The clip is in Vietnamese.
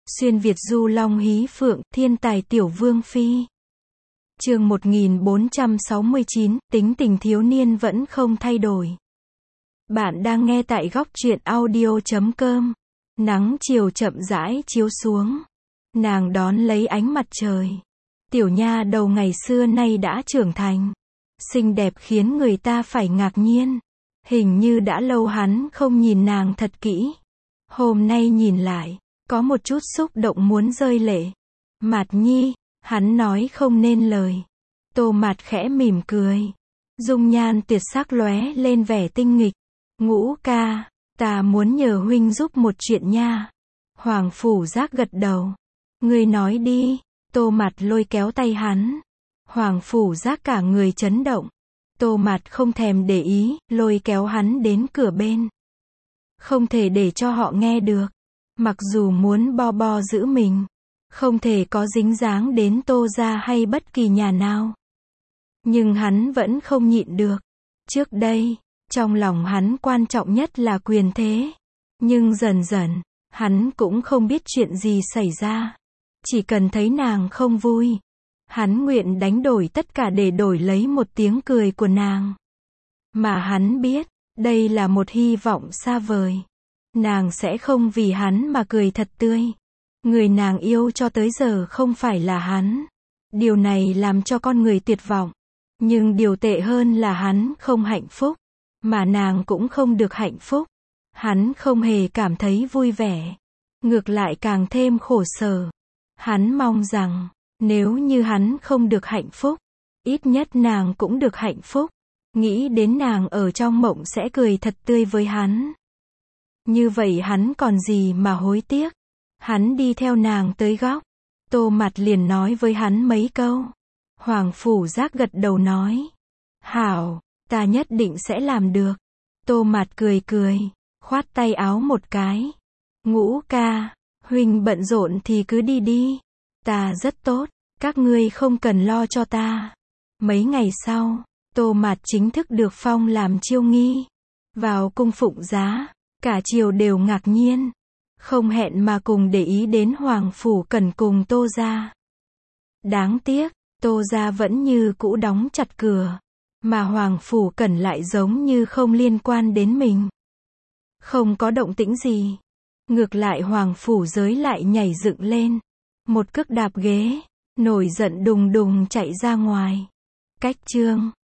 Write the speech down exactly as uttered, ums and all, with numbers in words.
Xuyên Việt du long hí phượng, thiên tài tiểu vương phi. Chương một nghìn bốn trăm sáu mươi chín, tính tình thiếu niên vẫn không thay đổi. Bạn đang nghe tại góc truyện audio chấm com. Nắng chiều chậm rãi chiếu xuống. Nàng đón lấy ánh mặt trời. Tiểu nha đầu ngày xưa nay đã trưởng thành. Xinh đẹp khiến người ta phải ngạc nhiên. Hình như đã lâu hắn không nhìn nàng thật kỹ. Hôm nay nhìn lại, có một chút xúc động muốn rơi lệ. Mạt Nhi, hắn nói không nên lời. Tô Mạt khẽ mỉm cười. Dung nhan tuyệt sắc lóe lên vẻ tinh nghịch. Ngũ ca, ta muốn nhờ huynh giúp một chuyện nha. Hoàng Phủ Giác gật đầu. Ngươi nói đi. Tô Mạt lôi kéo tay hắn. Hoàng Phủ Giác cả người chấn động. Tô Mạt không thèm để ý, lôi kéo hắn đến cửa bên. Không thể để cho họ nghe được. Mặc dù muốn bo bo giữ mình, không thể có dính dáng đến Tô gia hay bất kỳ nhà nào. Nhưng hắn vẫn không nhịn được. Trước đây, trong lòng hắn quan trọng nhất là quyền thế. Nhưng dần dần, hắn cũng không biết chuyện gì xảy ra. Chỉ cần thấy nàng không vui, hắn nguyện đánh đổi tất cả để đổi lấy một tiếng cười của nàng. Mà hắn biết, đây là một hy vọng xa vời. Nàng sẽ không vì hắn mà cười thật tươi. Người nàng yêu cho tới giờ không phải là hắn. Điều này làm cho con người tuyệt vọng. Nhưng điều tệ hơn là hắn không hạnh phúc. Mà nàng cũng không được hạnh phúc. Hắn không hề cảm thấy vui vẻ. Ngược lại càng thêm khổ sở. Hắn mong rằng, nếu như hắn không được hạnh phúc, ít nhất nàng cũng được hạnh phúc. Nghĩ đến nàng ở trong mộng sẽ cười thật tươi với hắn. Như vậy hắn còn gì mà hối tiếc. Hắn đi theo nàng tới góc. Tô Mạt liền nói với hắn mấy câu. Hoàng Phủ Giác gật đầu nói. Hảo, ta nhất định sẽ làm được. Tô Mạt cười cười, khoát tay áo một cái. Ngũ ca, huynh bận rộn thì cứ đi đi. Ta rất tốt, các ngươi không cần lo cho ta. Mấy ngày sau, Tô Mạt chính thức được phong làm chiêu nghi. Vào cung phụng giá. Cả triều đều ngạc nhiên. Không hẹn mà cùng để ý đến Hoàng Phủ Cẩn cùng Tô gia. Đáng tiếc, Tô gia vẫn như cũ đóng chặt cửa. Mà Hoàng Phủ Cẩn lại giống như không liên quan đến mình. Không có động tĩnh gì. Ngược lại Hoàng Phủ Giới lại nhảy dựng lên. Một cước đạp ghế. Nổi giận đùng đùng chạy ra ngoài. Cách chương.